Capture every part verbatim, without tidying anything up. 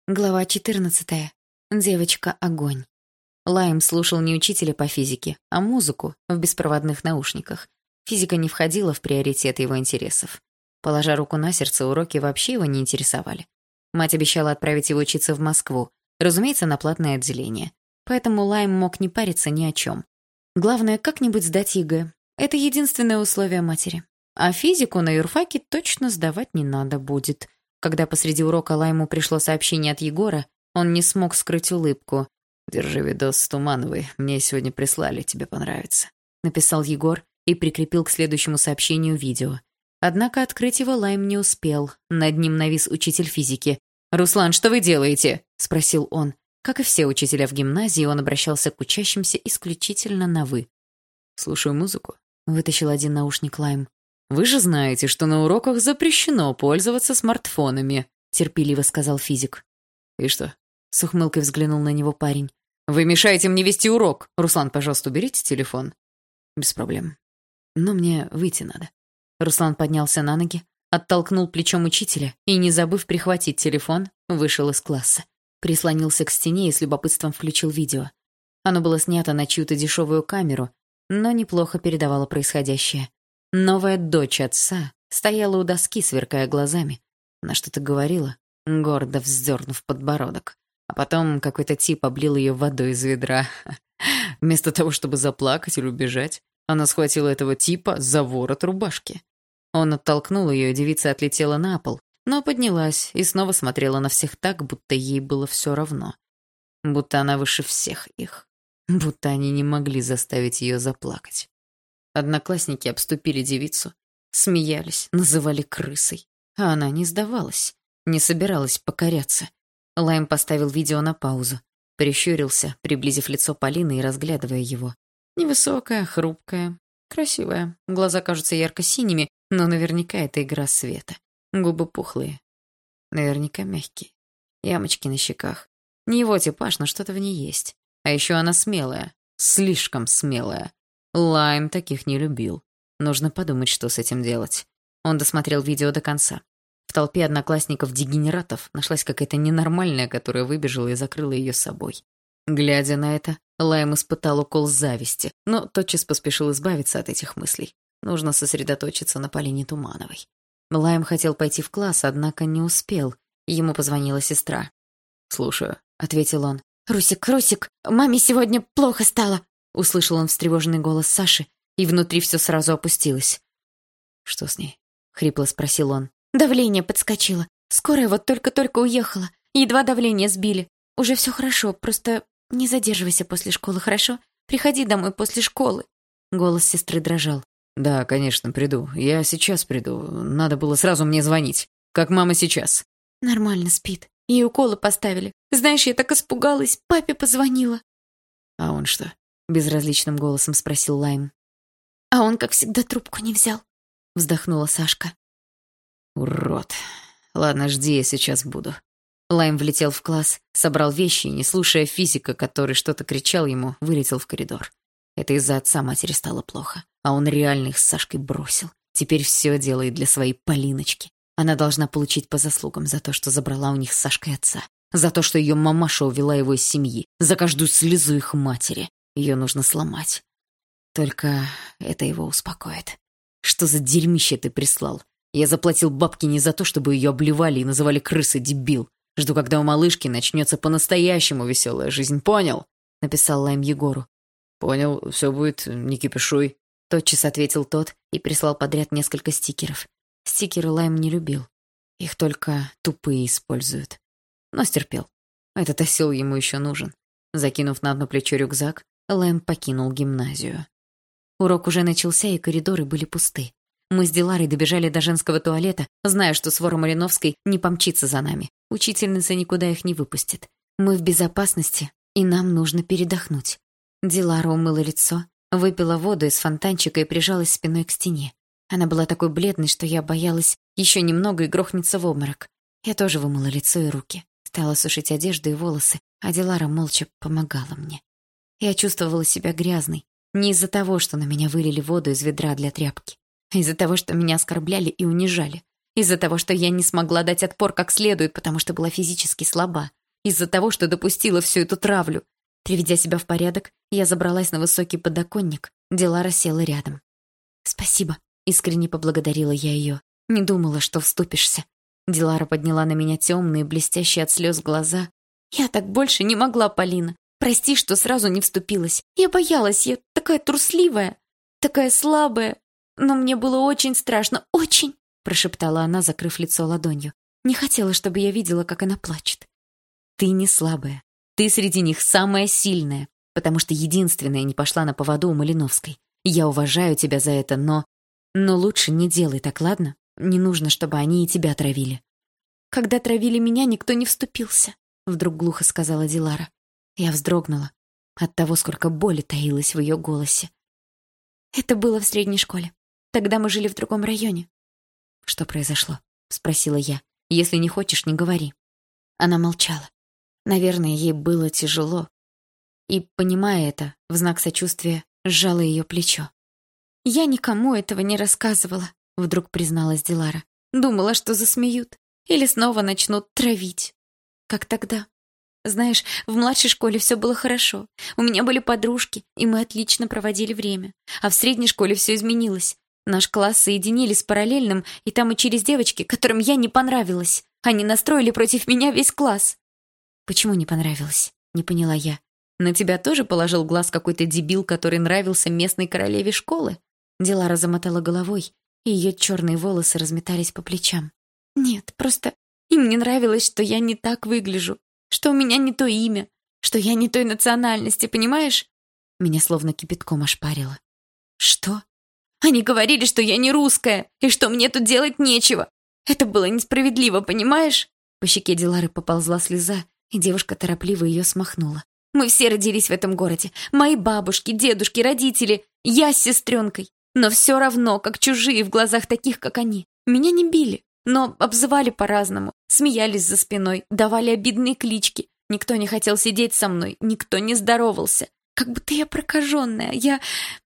Глава четырнадцатая. Девочка-огонь. Лайм слушал не учителя по физике, а музыку в беспроводных наушниках. Физика не входила в приоритет его интересов. Положа руку на сердце, уроки вообще его не интересовали. Мать обещала отправить его учиться в Москву, разумеется, на платное отделение. Поэтому Лайм мог не париться ни о чем. Главное, как-нибудь сдать ЕГЭ. Это единственное условие матери. А физику на юрфаке точно сдавать не надо будет. Когда посреди урока Лайму пришло сообщение от Егора, он не смог скрыть улыбку. «Держи видос с Тумановой. Мне сегодня прислали, тебе понравится», — написал Егор и прикрепил к следующему сообщению видео. Однако открыть его Лайм не успел. Над ним навис учитель физики. «Руслан, что вы делаете?» — спросил он. Как и все учителя в гимназии, он обращался к учащимся исключительно на «вы». «Слушаю музыку», — вытащил один наушник Лайм. «Вы же знаете, что на уроках запрещено пользоваться смартфонами», — терпеливо сказал физик. «И что?» — с ухмылкой взглянул на него парень. «Вы мешаете мне вести урок. Руслан, пожалуйста, уберите телефон». «Без проблем. Но мне выйти надо». Руслан поднялся на ноги, оттолкнул плечом учителя и, не забыв прихватить телефон, вышел из класса. Прислонился к стене и с любопытством включил видео. Оно было снято на чью-то дешевую камеру, но неплохо передавало происходящее. Новая дочь отца стояла у доски, сверкая глазами. Она что-то говорила, гордо вздернув подбородок. А потом какой-то тип облил ее водой из ведра. Вместо того, чтобы заплакать или убежать, она схватила этого типа за ворот рубашки. Он оттолкнул ее, и девица отлетела на пол, но поднялась и снова смотрела на всех так, будто ей было все равно. Будто она выше всех их. Будто они не могли заставить ее заплакать. Одноклассники обступили девицу, смеялись, называли крысой. А она не сдавалась, не собиралась покоряться. Лайм поставил видео на паузу, прищурился, приблизив лицо Полины и разглядывая его. Невысокая, хрупкая, красивая. Глаза кажутся ярко-синими, но наверняка это игра света. Губы пухлые. Наверняка мягкие. Ямочки на щеках. Не его типаж, но что-то в ней есть. А еще она смелая. Слишком смелая. Лайм таких не любил. Нужно подумать, что с этим делать. Он досмотрел видео до конца. В толпе одноклассников-дегенератов нашлась какая-то ненормальная, которая выбежала и закрыла ее собой. Глядя на это, Лайм испытал укол зависти, но тотчас поспешил избавиться от этих мыслей. Нужно сосредоточиться на Полине Тумановой. Лайм хотел пойти в класс, однако не успел. Ему позвонила сестра. «Слушаю», — ответил он. «Русик, Русик, маме сегодня плохо стало», — услышал он встревоженный голос Саши, и внутри все сразу опустилось. «Что с ней?» — хрипло спросил он. «Давление подскочило. Скорая вот только-только уехала. Едва давление сбили. Уже все хорошо, просто не задерживайся после школы, хорошо? Приходи домой после школы». Голос сестры дрожал. «Да, конечно, приду. Я сейчас приду. Надо было сразу мне звонить. Как мама сейчас?» «Нормально спит. Ей уколы поставили. Знаешь, я так испугалась. Папе позвонила». «А он что?» — безразличным голосом спросил Лайм. «А он, как всегда, трубку не взял», — вздохнула Сашка. «Урод. Ладно, жди, я сейчас буду». Лайм влетел в класс, собрал вещи и, не слушая физика, который что-то кричал ему, вылетел в коридор. Это из-за отца матери стало плохо, а он реально их с Сашкой бросил. Теперь все делает для своей Полиночки. Она должна получить по заслугам за то, что забрала у них с Сашкой отца, за то, что ее мамаша увела его из семьи, за каждую слезу их матери. Ее нужно сломать. Только это его успокоит. Что за дерьмище ты прислал? Я заплатил бабки не за то, чтобы ее обливали и называли крысой, дебил. Жду, когда у малышки начнется по-настоящему веселая жизнь, понял?» — написал Лайм Егору. «Понял, все будет, не кипишуй», — тотчас ответил тот и прислал подряд несколько стикеров. Стикеры Лайм не любил. Их только тупые используют. Но стерпел. Этот осел ему еще нужен. Закинув на одно плечо рюкзак, Лайм покинул гимназию. Урок уже начался, и коридоры были пусты. Мы с Диларой добежали до женского туалета, зная, что свора Малиновской не помчится за нами. Учительница никуда их не выпустит. Мы в безопасности, и нам нужно передохнуть. Дилара умыла лицо, выпила воду из фонтанчика и прижалась спиной к стене. Она была такой бледной, что я боялась еще немного и грохнется в обморок. Я тоже вымыла лицо и руки. Стала сушить одежду и волосы, а Дилара молча помогала мне. Я чувствовала себя грязной. Не из-за того, что на меня вылили воду из ведра для тряпки. Из-за того, что меня оскорбляли и унижали. Из-за того, что я не смогла дать отпор как следует, потому что была физически слаба. из-за того, что допустила всю эту травлю. Приведя себя в порядок, я забралась на высокий подоконник. Дилара села рядом. «Спасибо», — искренне поблагодарила я ее. «Не думала, что вступишься». Дилара подняла на меня темные, блестящие от слез глаза. «Я так больше не могла, Полина. Прости, что сразу не вступилась. Я боялась, я такая трусливая, такая слабая. Но мне было очень страшно, очень!» прошептала она, закрыв лицо ладонью. Не хотела, чтобы я видела, как она плачет. «Ты не слабая. Ты среди них самая сильная, потому что единственная не пошла на поводу у Малиновской. Я уважаю тебя за это, но... Но лучше не делай так, ладно? Не нужно, чтобы они и тебя травили». «Когда травили меня, никто не вступился», — вдруг глухо сказала Дилара. Я вздрогнула от того, сколько боли таилось в ее голосе. «Это было в средней школе. Тогда мы жили в другом районе». «Что произошло?» — спросила я. «Если не хочешь, не говори». Она молчала. Наверное, ей было тяжело. И, понимая это, в знак сочувствия сжала ее плечо. «Я никому этого не рассказывала», — вдруг призналась Дилара. «Думала, что засмеют. Или снова начнут травить. Как тогда. Знаешь, в младшей школе все было хорошо. У меня были подружки, и мы отлично проводили время. А в средней школе все изменилось. Наш класс соединили с параллельным, и там учились девочки, которым я не понравилась. Они настроили против меня весь класс». «Почему не понравилось?» — не поняла я. «На тебя тоже положил глаз какой-то дебил, который нравился местной королеве школы?» Дилара замотала головой, и ее черные волосы разметались по плечам. «Нет, просто им не нравилось, что я не так выгляжу, что у меня не то имя, что я не той национальности, понимаешь?» Меня словно кипятком ошпарило. «Что?» «Они говорили, что я не русская, и что мне тут делать нечего. Это было несправедливо, понимаешь?» По щеке Дилары поползла слеза, и девушка торопливо ее смахнула. «Мы все родились в этом городе. Мои бабушки, дедушки, родители. Я с сестренкой. Но все равно, как чужие в глазах таких, как они. Меня не били, но обзывали по-разному. Смеялись за спиной, давали обидные клички. Никто не хотел сидеть со мной, никто не здоровался. Как будто я прокаженная. Я...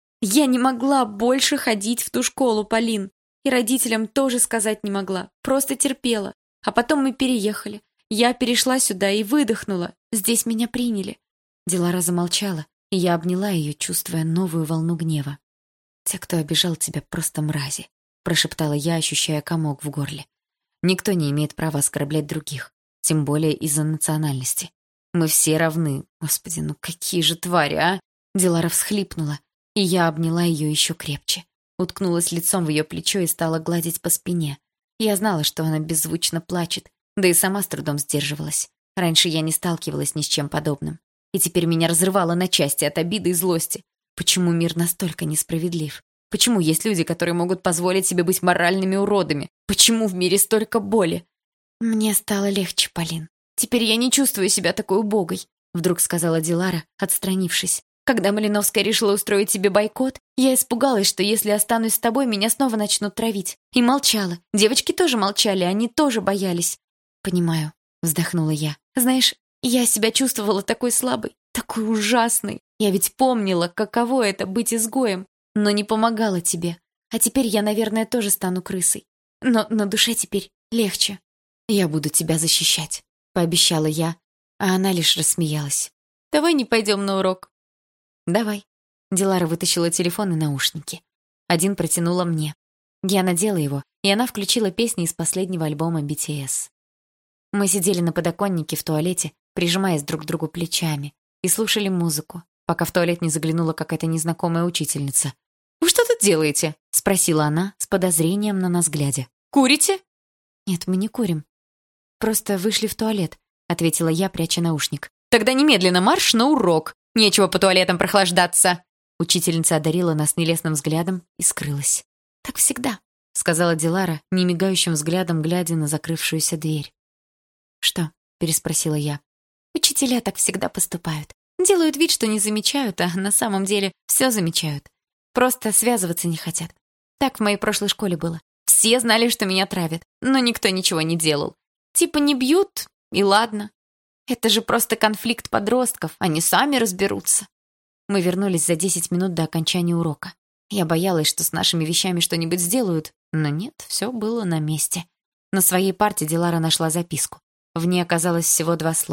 Я не могла больше ходить в ту школу, Полин. И родителям тоже сказать не могла. Просто терпела. А потом мы переехали. Я перешла сюда и выдохнула. Здесь меня приняли». Дилара замолчала, и я обняла ее, чувствуя новую волну гнева. «Те, кто обижал тебя, просто мрази», — прошептала я, ощущая комок в горле. «Никто не имеет права оскорблять других, тем более из-за национальности. Мы все равны. Господи, ну какие же твари, а?» Дилара всхлипнула, и я обняла ее еще крепче. Уткнулась лицом в ее плечо и стала гладить по спине. Я знала, что она беззвучно плачет, да и сама с трудом сдерживалась. Раньше я не сталкивалась ни с чем подобным. И теперь меня разрывало на части от обиды и злости. Почему мир настолько несправедлив? Почему есть люди, которые могут позволить себе быть моральными уродами? Почему в мире столько боли? «Мне стало легче, Полин. Теперь я не чувствую себя такой убогой», — вдруг сказала Дилара, отстранившись. «Когда Малиновская решила устроить себе бойкот, я испугалась, что если останусь с тобой, меня снова начнут травить. И молчала. Девочки тоже молчали, они тоже боялись». «Понимаю», — вздохнула я. «Знаешь, я себя чувствовала такой слабой, такой ужасной. Я ведь помнила, каково это быть изгоем, но не помогала тебе. А теперь я, наверное, тоже стану крысой. Но на душе теперь легче. Я буду тебя защищать», — пообещала я, а она лишь рассмеялась. «Давай не пойдем на урок». «Давай». Дилара вытащила телефон и наушники. Один протянула мне. Я надела его, и она включила песни из последнего альбома би ти эс. Мы сидели на подоконнике в туалете, прижимаясь друг к другу плечами, и слушали музыку, пока в туалет не заглянула какая-то незнакомая учительница. «Вы что тут делаете?» — спросила она, с подозрением на нас глядя. «Курите?» «Нет, мы не курим. Просто вышли в туалет», — ответила я, пряча наушник. «Тогда немедленно марш на урок. Нечего по туалетам прохлаждаться». Учительница одарила нас нелестным взглядом и скрылась. «Так всегда», — сказала Дилара, немигающим взглядом глядя на закрывшуюся дверь. «Что?» — переспросила я. «Учителя так всегда поступают. Делают вид, что не замечают, а на самом деле все замечают. Просто связываться не хотят. Так в моей прошлой школе было. Все знали, что меня травят, но никто ничего не делал. Типа не бьют, и ладно. Это же просто конфликт подростков, они сами разберутся». Мы вернулись за десять минут до окончания урока. Я боялась, что с нашими вещами что-нибудь сделают, но нет, все было на месте. На своей парте Дилара нашла записку. В ней оказалось всего два слова.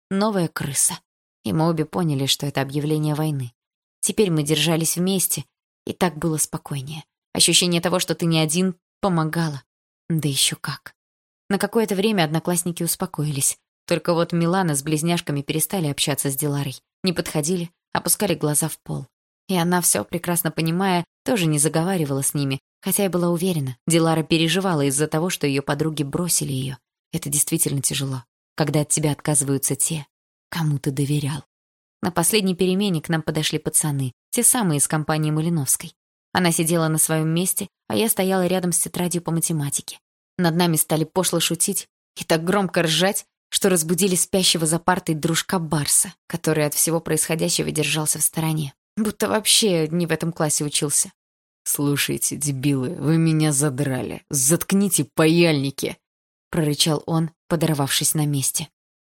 новая крыса. И мы обе поняли, что это объявление войны. Теперь мы держались вместе, и так было спокойнее. Ощущение того, что ты не один, помогало. Да еще как. На какое-то время одноклассники успокоились. Только вот Милана с близняшками перестали общаться с Диларой. Не подходили, опускали глаза в пол. И она, все прекрасно понимая, тоже не заговаривала с ними, хотя и была уверена, Дилара переживала из-за того, что ее подруги бросили ее. Это действительно тяжело, когда от тебя отказываются те, кому ты доверял. На последней перемене к нам подошли пацаны, те самые из компании Малиновской. Она сидела на своем месте, а я стояла рядом с тетрадью по математике. Над нами стали пошло шутить и так громко ржать, что разбудили спящего за партой дружка Барса, который от всего происходящего держался в стороне, будто вообще не в этом классе учился. «Слушайте, дебилы, вы меня задрали. Заткните паяльники!» — прорычал он, подорвавшись на месте.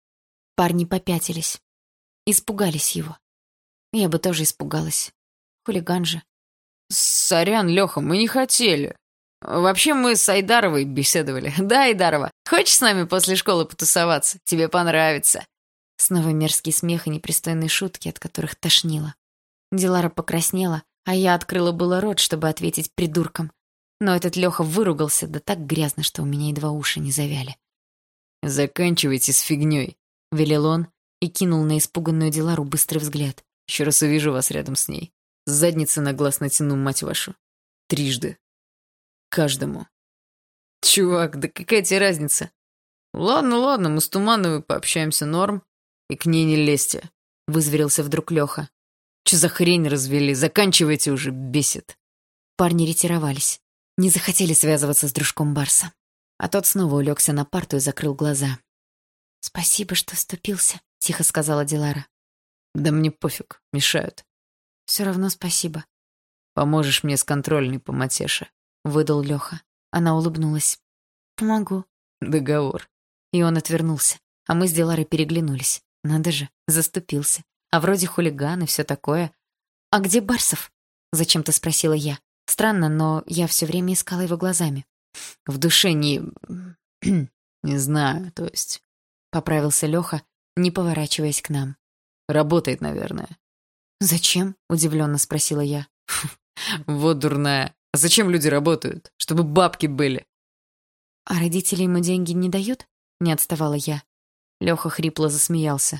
Парни попятились. Испугались его. Я бы тоже испугалась. Хулиган же. «Сорян, Леха, мы не хотели. Вообще мы с Айдаровой беседовали. Да, Айдарова, хочешь с нами после школы потусоваться? Тебе понравится». Снова мерзкий смех и непристойные шутки, от которых тошнило. Дилара покраснела, а я открыла было рот, чтобы ответить придуркам. Но этот Леха выругался, да так грязно, что у меня едва уши не завяли. «Заканчивайте с фигней», — велел он и кинул на испуганную Дилару быстрый взгляд. «Еще раз увижу вас рядом с ней. С задницы на глаз натяну, мать вашу. Трижды. Каждому». «Чувак, да какая тебе разница? Ладно, ладно, мы с Тумановой пообщаемся, норм. И к ней не лезьте», — вызверился вдруг Леха. «Че за хрень развели? Заканчивайте уже, бесит». Парни ретировались. Не захотели связываться с дружком Барса. А тот снова улегся на парту и закрыл глаза. «Спасибо, что вступился», — тихо сказала Дилара. «Да мне пофиг, мешают». «Все равно спасибо». «Поможешь мне с контрольной по матеше», — выдал Леха. Она улыбнулась. «Помогу». «Договор». И он отвернулся, а мы с Диларой переглянулись. Надо же, заступился. А вроде хулиган и все такое. «А где Барсов?» — зачем-то спросила я. Странно, но я все время искала его глазами. «В душе не... не знаю, то есть...» — поправился Леха, не поворачиваясь к нам. «Работает, наверное». «Зачем?» — удивленно спросила я. «Вот дурная. А зачем люди работают? Чтобы бабки были». «А родители ему деньги не дают?» — не отставала я. Леха хрипло засмеялся.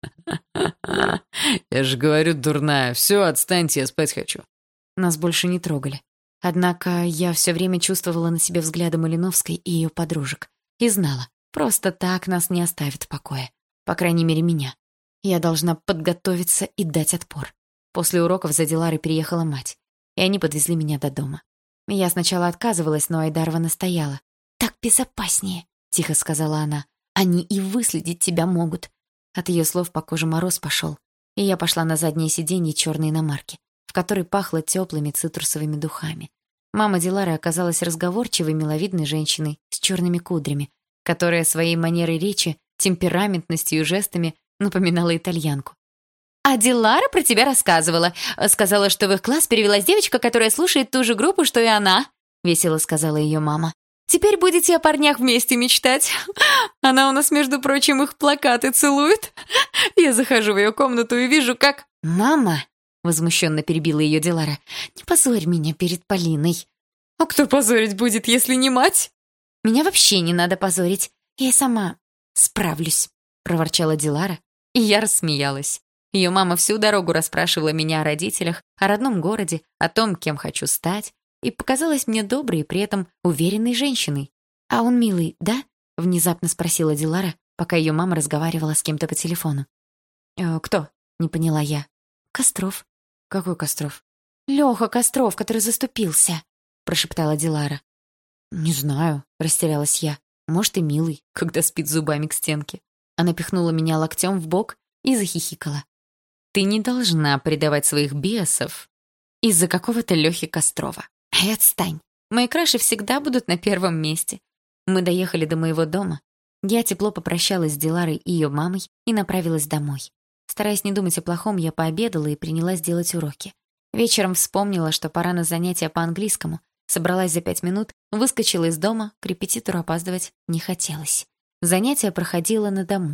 «Я же говорю, дурная. Все, отстаньте, я спать хочу». Нас больше не трогали. Однако я все время чувствовала на себе взгляды Малиновской и ее подружек. И знала, просто так нас не оставят в покое. По крайней мере, меня. Я должна подготовиться и дать отпор. После уроков за Диларой приехала мать, и они подвезли меня до дома. Я сначала отказывалась, но Айдарова настояла. «Так безопаснее», — тихо сказала она. «Они и выследить тебя могут». От ее слов по коже мороз пошел, и я пошла на заднее сиденье черной иномарки, в которой пахло теплыми цитрусовыми духами. Мама Дилары оказалась разговорчивой, миловидной женщиной с черными кудрями, которая своей манерой речи, темпераментностью и жестами напоминала итальянку. «А Дилара про тебя рассказывала. Сказала, что в их класс перевелась девочка, которая слушает ту же группу, что и она», — весело сказала ее мама. «Теперь будете о парнях вместе мечтать. Она у нас, между прочим, их плакаты целует. Я захожу в ее комнату и вижу, как...» «Мама!» — возмущенно перебила ее Дилара. «Не позорь меня перед Полиной». «А кто позорить будет, если не мать?» «Меня вообще не надо позорить. Я и сама справлюсь», — проворчала Дилара, и я рассмеялась. Ее мама всю дорогу расспрашивала меня о родителях, о родном городе, о том, кем хочу стать, и показалась мне доброй и при этом уверенной женщиной. «А он милый, да?» — внезапно спросила Дилара, пока ее мама разговаривала с кем-то по телефону. «Э, «Кто?» — не поняла я. «Костров». «Какой Костров?» «Леха Костров, который заступился», — прошептала Дилара. «Не знаю», — растерялась я. «Может, и милый, когда спит зубами к стенке». Она пихнула меня локтем в бок и захихикала. «Ты не должна предавать своих бесов из-за какого-то Лехи Кострова. Эй, отстань. Мои краши всегда будут на первом месте». Мы доехали до моего дома. Я тепло попрощалась с Диларой и ее мамой и направилась домой. Стараясь не думать о плохом, я пообедала и принялась делать уроки. Вечером вспомнила, что пора на занятия по английскому. Собралась за пять минут, выскочила из дома, к репетитору опаздывать не хотелось. Занятие проходило на дому.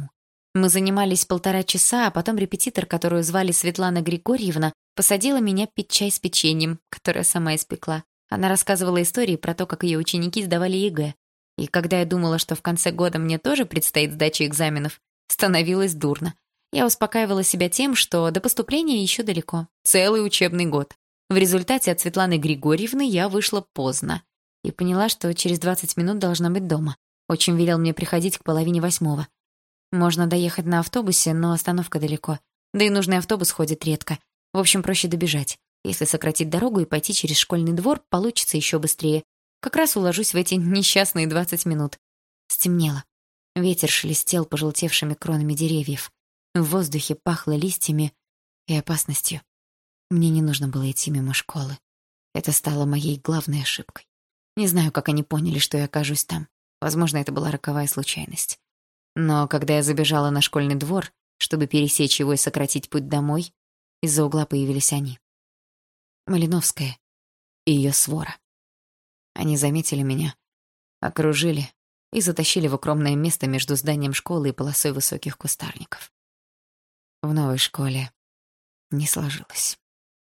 Мы занимались полтора часа, а потом репетитор, которую звали Светлана Григорьевна, посадила меня пить чай с печеньем, которое сама испекла. Она рассказывала истории про то, как ее ученики сдавали ЕГЭ. И когда я думала, что в конце года мне тоже предстоит сдача экзаменов, становилось дурно. Я успокаивала себя тем, что до поступления еще далеко. Целый учебный год. В результате от Светланы Григорьевны я вышла поздно и поняла, что через двадцать минут должна быть дома. Отчим велел мне приходить к половине восьмого. Можно доехать на автобусе, но остановка далеко. Да и нужный автобус ходит редко. В общем, проще добежать. Если сократить дорогу и пойти через школьный двор, получится еще быстрее. Как раз уложусь в эти несчастные двадцать минут. Стемнело. Ветер шелестел пожелтевшими кронами деревьев. В воздухе пахло листьями и опасностью. Мне не нужно было идти мимо школы. Это стало моей главной ошибкой. Не знаю, как они поняли, что я окажусь там. Возможно, это была роковая случайность. Но когда я забежала на школьный двор, чтобы пересечь его и сократить путь домой, из-за угла появились они. Малиновская и ее свора. Они заметили меня, окружили и затащили в укромное место между зданием школы и полосой высоких кустарников. В новой школе не сложилось.